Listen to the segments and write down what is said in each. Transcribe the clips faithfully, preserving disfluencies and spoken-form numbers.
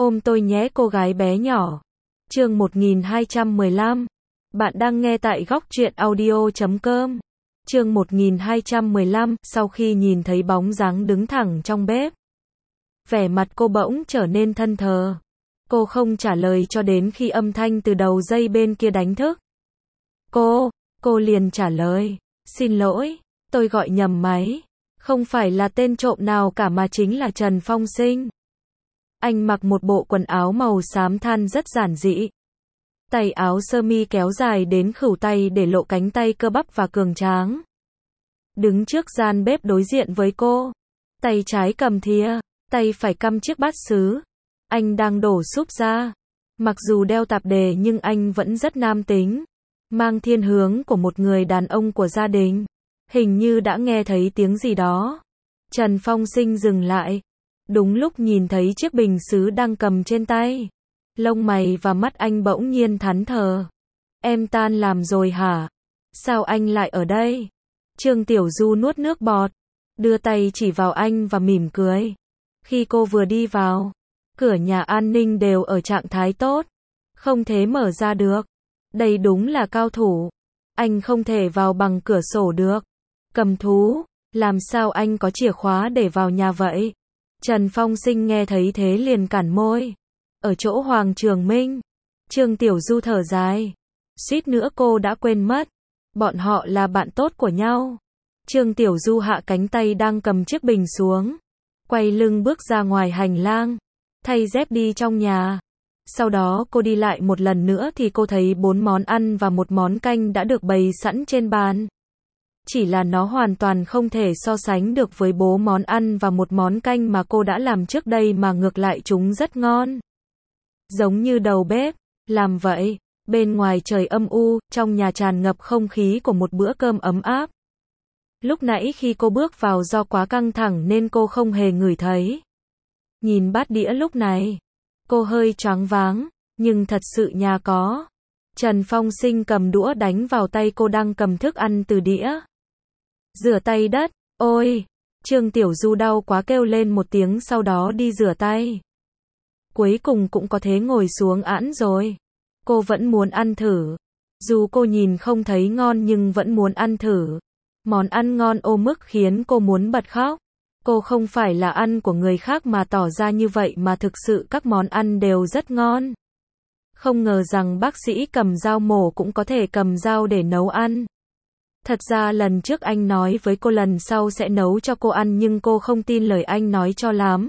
Ôm tôi nhé cô gái bé nhỏ. Chương một nghìn hai trăm mười lăm. Bạn đang nghe tại góc truyện audio chấm com. Chương một nghìn hai trăm mười lăm, sau khi nhìn thấy bóng dáng đứng thẳng trong bếp, vẻ mặt cô bỗng trở nên thân thờ. Cô không trả lời cho đến khi âm thanh từ đầu dây bên kia đánh thức. Cô, cô liền trả lời. Xin lỗi, tôi gọi nhầm máy. Không phải là tên trộm nào cả mà chính là Trần Phong Sinh. Anh mặc một bộ quần áo màu xám than rất giản dị. Tay áo sơ mi kéo dài đến khuỷu tay để lộ cánh tay cơ bắp và cường tráng. Đứng trước gian bếp đối diện với cô. Tay trái cầm thìa, tay phải căm chiếc bát sứ. Anh đang đổ súp ra. Mặc dù đeo tạp dề nhưng anh vẫn rất nam tính. Mang thiên hướng của một người đàn ông của gia đình. Hình như đã nghe thấy tiếng gì đó. Trần Phong Sinh dừng lại. Đúng lúc nhìn thấy chiếc bình sứ đang cầm trên tay. Lông mày và mắt anh bỗng nhiên thẫn thờ. Em tan làm rồi hả? Sao anh lại ở đây? Trương Tiểu Du nuốt nước bọt. Đưa tay chỉ vào anh và mỉm cười. Khi cô vừa đi vào, cửa nhà an ninh đều ở trạng thái tốt. Không thể mở ra được. Đây đúng là cao thủ. Anh không thể vào bằng cửa sổ được. Cầm thú, làm sao anh có chìa khóa để vào nhà vậy? Trần Phong Sinh nghe thấy thế liền cản môi. Ở chỗ Hoàng Trường Minh. Trương Tiểu Du thở dài. Suýt nữa cô đã quên mất. Bọn họ là bạn tốt của nhau. Trương Tiểu Du hạ cánh tay đang cầm chiếc bình xuống. Quay lưng bước ra ngoài hành lang. Thay dép đi trong nhà. Sau đó cô đi lại một lần nữa thì cô thấy bốn món ăn và một món canh đã được bày sẵn trên bàn. Chỉ là nó hoàn toàn không thể so sánh được với bố món ăn và một món canh mà cô đã làm trước đây mà ngược lại chúng rất ngon. Giống như đầu bếp, làm vậy, bên ngoài trời âm u, trong nhà tràn ngập không khí của một bữa cơm ấm áp. Lúc nãy khi cô bước vào do quá căng thẳng nên cô không hề ngửi thấy. Nhìn bát đĩa lúc này, cô hơi choáng váng, nhưng thật sự nhà có. Trần Phong Sinh cầm đũa đánh vào tay cô đang cầm thức ăn từ đĩa. Rửa tay đất, ôi! Trương Tiểu Du đau quá kêu lên một tiếng sau đó đi rửa tay. Cuối cùng cũng có thế ngồi xuống ẵn rồi. Cô vẫn muốn ăn thử. Dù cô nhìn không thấy ngon nhưng vẫn muốn ăn thử. Món ăn ngon ô mức khiến cô muốn bật khóc. Cô không phải là ăn của người khác mà tỏ ra như vậy mà thực sự các món ăn đều rất ngon. Không ngờ rằng bác sĩ cầm dao mổ cũng có thể cầm dao để nấu ăn. Thật ra lần trước anh nói với cô lần sau sẽ nấu cho cô ăn nhưng cô không tin lời anh nói cho lắm.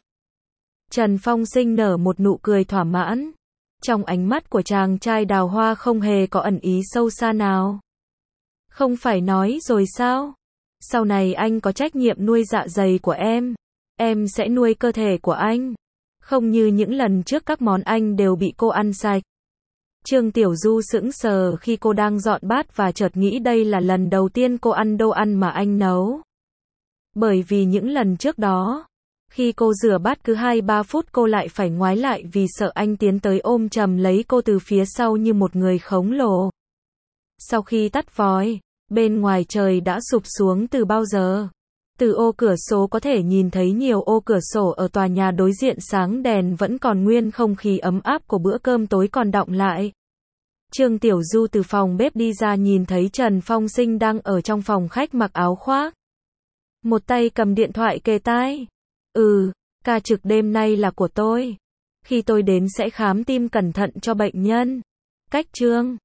Trần Phong Sinh nở một nụ cười thỏa mãn. Trong ánh mắt của chàng trai đào hoa không hề có ẩn ý sâu xa nào. Không phải nói rồi sao? Sau này anh có trách nhiệm nuôi dạ dày của em. Em sẽ nuôi cơ thể của anh. Không như những lần trước các món anh đều bị cô ăn sạch. Trương Tiểu Du sững sờ khi cô đang dọn bát và chợt nghĩ đây là lần đầu tiên cô ăn đồ ăn mà anh nấu. Bởi vì những lần trước đó, khi cô rửa bát cứ hai ba phút cô lại phải ngoái lại vì sợ anh tiến tới ôm chầm lấy cô từ phía sau như một người khổng lồ. Sau khi tắt vòi, bên ngoài trời đã sụp xuống từ bao giờ. Từ ô cửa sổ có thể nhìn thấy nhiều ô cửa sổ ở tòa nhà đối diện sáng đèn vẫn còn nguyên không khí ấm áp của bữa cơm tối còn đọng lại. Trương Tiểu Du từ phòng bếp đi ra nhìn thấy Trần Phong Sinh đang ở trong phòng khách mặc áo khoác. Một tay cầm điện thoại kề tai. Ừ, ca trực đêm nay là của tôi. Khi tôi đến sẽ khám tim cẩn thận cho bệnh nhân. Cách Trương